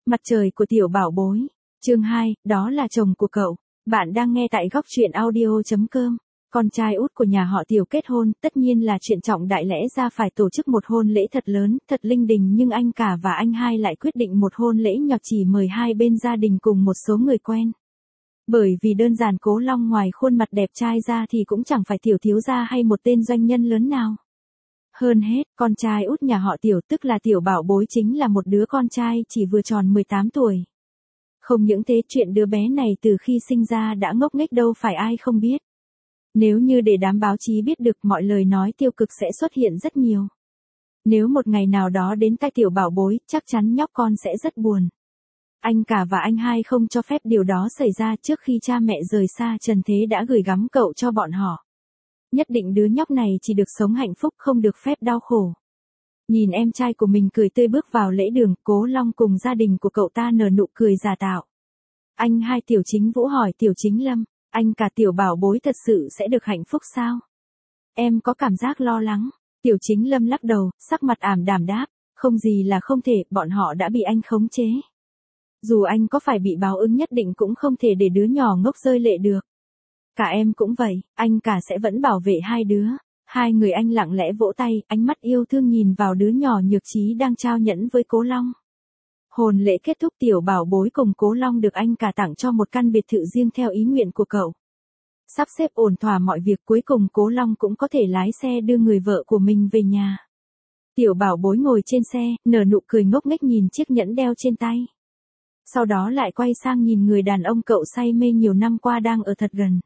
Mặt trời của tiểu bảo bối. Chương 2, đó là chồng của cậu. Bạn đang nghe tại góc truyện audio.com. Con trai út của nhà họ Tiểu kết hôn, tất nhiên là chuyện trọng đại, lẽ ra phải tổ chức một hôn lễ thật lớn, thật linh đình, nhưng anh cả và anh hai lại quyết định một hôn lễ nhỏ, chỉ mời hai bên gia đình cùng một số người quen. Bởi vì đơn giản Cố Long ngoài khuôn mặt đẹp trai ra thì cũng chẳng phải tiểu thiếu gia hay một tên doanh nhân lớn nào. Hơn hết, con trai út nhà họ Tiểu tức là tiểu bảo bối chính là một đứa con trai chỉ vừa tròn 18 tuổi. Không những thế, chuyện đứa bé này từ khi sinh ra đã ngốc nghếch đâu phải ai không biết. Nếu như để đám báo chí biết được, mọi lời nói tiêu cực sẽ xuất hiện rất nhiều. Nếu một ngày nào đó đến tai tiểu bảo bối, chắc chắn nhóc con sẽ rất buồn. Anh cả và anh hai không cho phép điều đó xảy ra. Trước khi cha mẹ rời xa trần thế đã gửi gắm cậu cho bọn họ. Nhất định đứa nhóc này chỉ được sống hạnh phúc, không được phép đau khổ. Nhìn em trai của mình cười tươi bước vào lễ đường, Cố Long cùng gia đình của cậu ta nở nụ cười giả tạo. Anh hai Tiểu Chính Vũ hỏi Tiểu Chính Lâm, anh cả tiểu bảo bối thật sự sẽ được hạnh phúc sao? Em có cảm giác lo lắng. Tiểu Chính Lâm lắc đầu, sắc mặt ảm đạm đáp, không gì là không thể, bọn họ đã bị anh khống chế. Dù anh có phải bị báo ứng nhất định cũng không thể để đứa nhỏ ngốc rơi lệ được. Cả em cũng vậy, anh cả sẽ vẫn bảo vệ hai đứa. Hai người anh lặng lẽ vỗ tay, ánh mắt yêu thương nhìn vào đứa nhỏ nhược trí đang trao nhẫn với Cố Long. Hôn lễ kết thúc, tiểu bảo bối cùng Cố Long được anh cả tặng cho một căn biệt thự riêng theo ý nguyện của cậu. Sắp xếp ổn thỏa mọi việc, cuối cùng Cố Long cũng có thể lái xe đưa người vợ của mình về nhà. Tiểu bảo bối ngồi trên xe, nở nụ cười ngốc nghếch nhìn chiếc nhẫn đeo trên tay. Sau đó lại quay sang nhìn người đàn ông cậu say mê nhiều năm qua đang ở thật gần.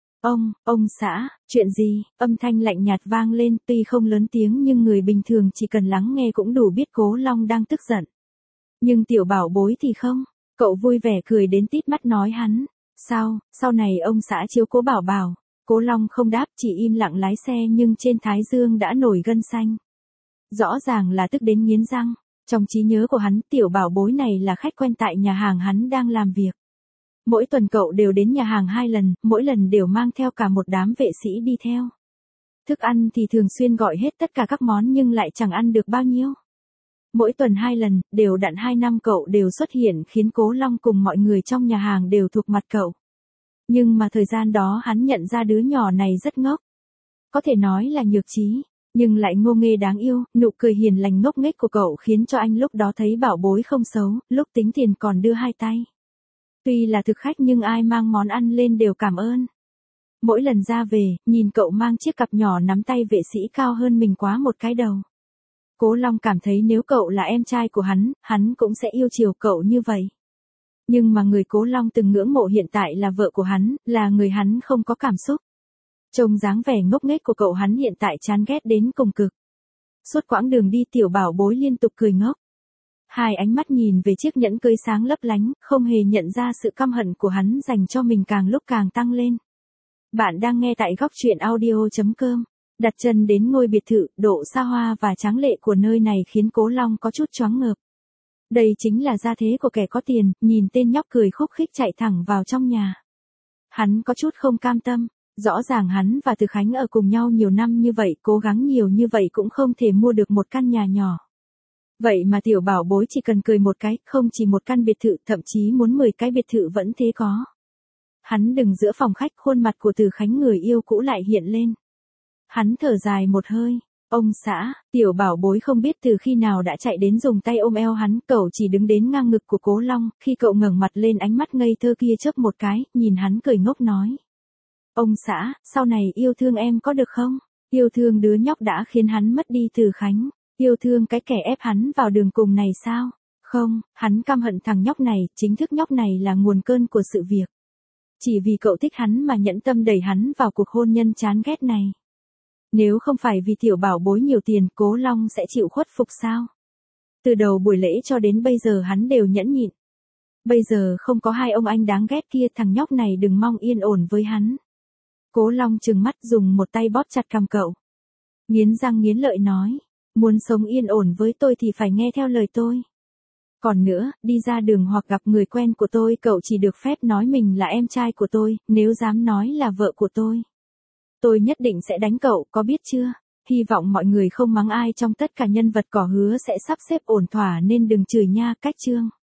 Ông xã, chuyện gì? Âm thanh lạnh nhạt vang lên, tuy không lớn tiếng nhưng người bình thường chỉ cần lắng nghe cũng đủ biết Cố Long đang tức giận. Nhưng tiểu bảo bối thì không, cậu vui vẻ cười đến tít mắt nói hắn. Sau này ông xã chiếu cố bảo bảo. Cố Long không đáp, chỉ im lặng lái xe, nhưng trên thái dương đã nổi gân xanh. Rõ ràng là tức đến nghiến răng. Trong trí nhớ của hắn, tiểu bảo bối này là khách quen tại nhà hàng hắn đang làm việc. Mỗi tuần cậu đều đến nhà hàng 2 lần, mỗi lần đều mang theo cả một đám vệ sĩ đi theo. Thức ăn thì thường xuyên gọi hết tất cả các món nhưng lại chẳng ăn được bao nhiêu. Mỗi tuần 2 lần, đều đặn 2 năm cậu đều xuất hiện, khiến Cố Long cùng mọi người trong nhà hàng đều thuộc mặt cậu. Nhưng mà thời gian đó hắn nhận ra đứa nhỏ này rất ngốc. Có thể nói là nhược trí, nhưng lại ngô nghê đáng yêu. Nụ cười hiền lành ngốc nghếch của cậu khiến cho anh lúc đó thấy bảo bối không xấu, lúc tính tiền còn đưa 2 tay. Tuy là thực khách nhưng ai mang món ăn lên đều cảm ơn. Mỗi lần ra về, nhìn cậu mang chiếc cặp nhỏ nắm tay vệ sĩ cao hơn mình quá một cái đầu. Cố Long cảm thấy nếu cậu là em trai của hắn cũng sẽ yêu chiều cậu như vậy. Nhưng mà người Cố Long từng ngưỡng mộ hiện tại là vợ của hắn, là người hắn không có cảm xúc. Trông dáng vẻ ngốc nghếch của cậu hắn hiện tại chán ghét đến cùng cực. Suốt quãng đường đi tiểu bảo bối liên tục cười ngốc. Hai ánh mắt nhìn về chiếc nhẫn cưới sáng lấp lánh, không hề nhận ra sự căm hận của hắn dành cho mình càng lúc càng tăng lên. Bạn đang nghe tại góc truyện audio.com. Đặt chân đến ngôi biệt thự, độ xa hoa và tráng lệ của nơi này khiến Cố Long có chút choáng ngợp. Đây chính là gia thế của kẻ có tiền, nhìn tên nhóc cười khúc khích chạy thẳng vào trong nhà. Hắn có chút không cam tâm, rõ ràng hắn và Từ Khánh ở cùng nhau nhiều năm như vậy, cố gắng nhiều như vậy cũng không thể mua được một căn nhà nhỏ. Vậy mà tiểu bảo bối chỉ cần cười một cái, không chỉ một căn biệt thự, thậm chí muốn 10 cái biệt thự vẫn thế có. Hắn đứng giữa phòng khách, khuôn mặt của Từ Khánh người yêu cũ lại hiện lên. Hắn thở dài một hơi. Ông xã, tiểu bảo bối không biết từ khi nào đã chạy đến dùng tay ôm eo hắn, cậu chỉ đứng đến ngang ngực của Cố Long, khi cậu ngẩng mặt lên ánh mắt ngây thơ kia chớp một cái, nhìn hắn cười ngốc nói. Ông xã, sau này yêu thương em có được không? Yêu thương đứa nhóc đã khiến hắn mất đi Từ Khánh, yêu thương cái kẻ ép hắn vào đường cùng này sao? Không, hắn căm hận thằng nhóc này, chính thức nhóc này là nguồn cơn của sự việc. Chỉ vì cậu thích hắn mà nhẫn tâm đẩy hắn vào cuộc hôn nhân chán ghét này. Nếu không phải vì tiểu bảo bối nhiều tiền, Cố Long sẽ chịu khuất phục sao? Từ đầu buổi lễ cho đến bây giờ hắn đều nhẫn nhịn. Bây giờ không có hai ông anh đáng ghét kia, thằng nhóc này đừng mong yên ổn với hắn. Cố Long trừng mắt dùng một tay bóp chặt cằm cậu. Nghiến răng nghiến lợi nói, muốn sống yên ổn với tôi thì phải nghe theo lời tôi. Còn nữa, đi ra đường hoặc gặp người quen của tôi, cậu chỉ được phép nói mình là em trai của tôi, nếu dám nói là vợ của tôi nhất định sẽ đánh cậu, có biết chưa? Hy vọng mọi người không mắng ai trong tất cả nhân vật cỏ hứa sẽ sắp xếp ổn thỏa nên đừng chửi nha, cách chương.